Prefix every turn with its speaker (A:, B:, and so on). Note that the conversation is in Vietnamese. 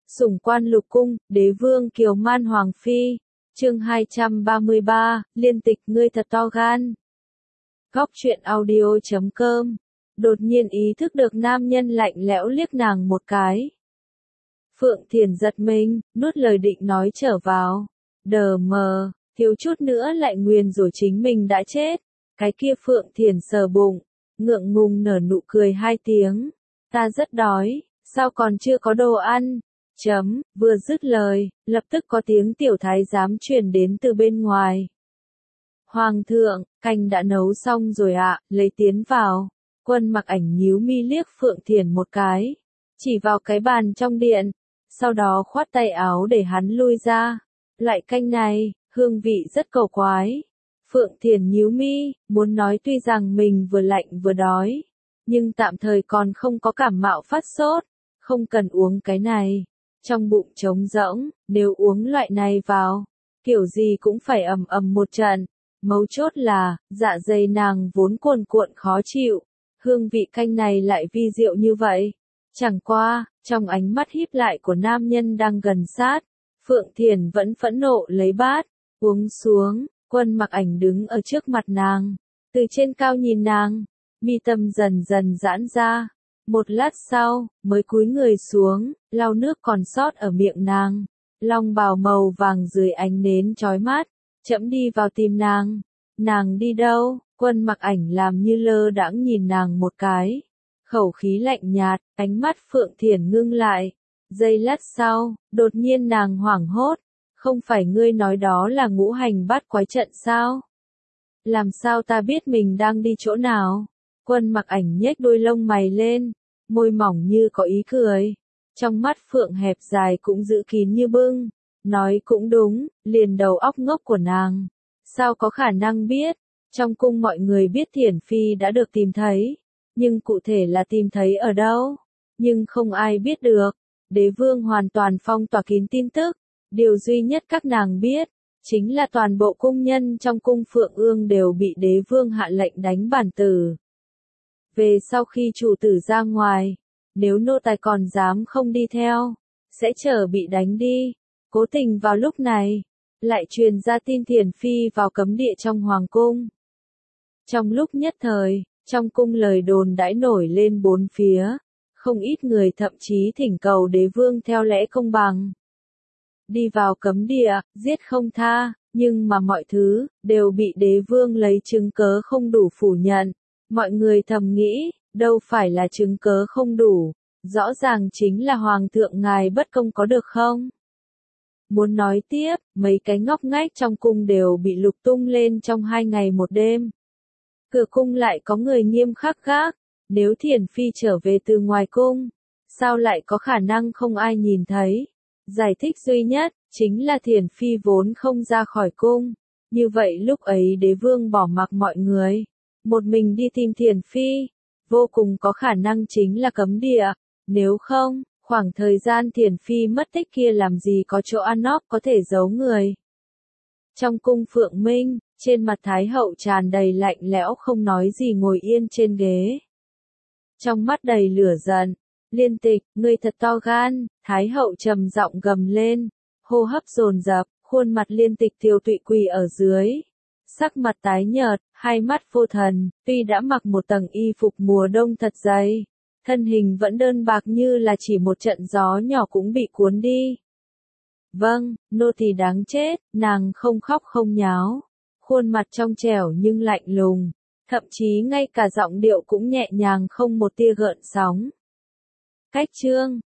A: Sủng quan lục cung, đế vương kiều man hoàng phi. Chương 233, liên tịch ngươi thật to gan. Góc truyện audio.com. Đột nhiên ý thức được nam nhân lạnh lẽo liếc nàng một cái. Phượng Thiền giật mình, nuốt lời định nói trở vào. Đờ mờ, thiếu chút nữa lại nguyền rủa chính mình đã chết. Cái kia Phượng Thiền sờ bụng, ngượng ngùng nở nụ cười 2 tiếng. Ta rất đói, sao còn chưa có đồ ăn? Vừa dứt lời, lập tức có tiếng tiểu thái giám truyền đến từ bên ngoài. Hoàng thượng, canh đã nấu xong rồi ạ, lấy tiến vào. Quân Mặc Ảnh nhíu mi liếc Phượng Thiền một cái, chỉ vào cái bàn trong điện, sau đó khoát tay áo để hắn lui ra. Loại canh này, hương vị rất cầu quái. Phượng Thiền nhíu mi, muốn nói tuy rằng mình vừa lạnh vừa đói, nhưng tạm thời còn không có cảm mạo phát sốt, không cần uống cái này. Trong bụng trống rỗng, nếu uống loại này vào, kiểu gì cũng phải ầm ầm một trận. Mấu chốt là, dạ dày nàng vốn cuồn cuộn khó chịu, hương vị canh này lại vi diệu như vậy. Chẳng qua, trong ánh mắt híp lại của nam nhân đang gần sát, Phượng Thiền vẫn phẫn nộ lấy bát, uống xuống. Quân Mặc Ảnh đứng ở trước mặt nàng, từ trên cao nhìn nàng, mi tâm dần dần giãn ra. Một lát sau, mới cúi người xuống, lau nước còn sót ở miệng nàng. Long bào màu vàng dưới ánh nến chói mắt, chậm đi vào tìm nàng. Nàng đi đâu? Quân Mặc Ảnh làm như lơ đãng nhìn nàng một cái. Khẩu khí lạnh nhạt, ánh mắt Phượng Thiền ngưng lại. Giây lát sau, đột nhiên nàng hoảng hốt. Không phải ngươi nói đó là ngũ hành bát quái trận sao? Làm sao ta biết mình đang đi chỗ nào? Quân Mặc Ảnh nhếch đôi lông mày lên, môi mỏng như có ý cười. Trong mắt Phượng hẹp dài cũng giữ kín như bưng. Nói cũng đúng, liền đầu óc ngốc của nàng. Sao có khả năng biết? Trong cung mọi người biết Thiển Phi đã được tìm thấy. Nhưng cụ thể là tìm thấy ở đâu? Nhưng không ai biết được. Đế vương hoàn toàn phong tỏa kín tin tức. Điều duy nhất các nàng biết, chính là toàn bộ cung nhân trong cung Phượng Ương đều bị đế vương hạ lệnh đánh bản tử. Về sau khi chủ tử ra ngoài, nếu nô tài còn dám không đi theo, sẽ chờ bị đánh đi. Cố tình vào lúc này, lại truyền ra tin Thiển Phi vào cấm địa trong hoàng cung. Trong lúc nhất thời, trong cung lời đồn đãi nổi lên bốn phía, không ít người thậm chí thỉnh cầu đế vương theo lẽ công bằng. Đi vào cấm địa, giết không tha, nhưng mà mọi thứ, đều bị đế vương lấy chứng cớ không đủ phủ nhận. Mọi người thầm nghĩ, đâu phải là chứng cớ không đủ, rõ ràng chính là hoàng thượng ngài bất công có được không? Muốn nói tiếp, mấy cái ngóc ngách trong cung đều bị lục tung lên trong 2 ngày 1 đêm. Cửa cung lại có người nghiêm khắc gác, nếu Thiển Phi trở về từ ngoài cung, sao lại có khả năng không ai nhìn thấy? Giải thích duy nhất, chính là Thiển Phi vốn không ra khỏi cung. Như vậy lúc ấy đế vương bỏ mặc mọi người, một mình đi tìm Thiển Phi, vô cùng có khả năng chính là cấm địa. Nếu không, khoảng thời gian Thiển Phi mất tích kia làm gì có chỗ ăn nóc có thể giấu người. Trong cung Phượng Minh, trên mặt Thái hậu tràn đầy lạnh lẽo không nói gì ngồi yên trên ghế. Trong mắt đầy lửa giận. Liên tịch, ngươi thật to gan, Thái hậu trầm giọng gầm lên, hô hấp dồn dập, khuôn mặt Liên tịch tiêu tụy quỳ ở dưới. Sắc mặt tái nhợt, hai mắt vô thần, tuy đã mặc một tầng y phục mùa đông thật dày, thân hình vẫn đơn bạc như là chỉ một trận gió nhỏ cũng bị cuốn đi. Vâng, nô tỳ đáng chết, nàng không khóc không nháo, khuôn mặt trong trẻo nhưng lạnh lùng, thậm chí ngay cả giọng điệu cũng nhẹ nhàng không một tia gợn sóng. Cách chương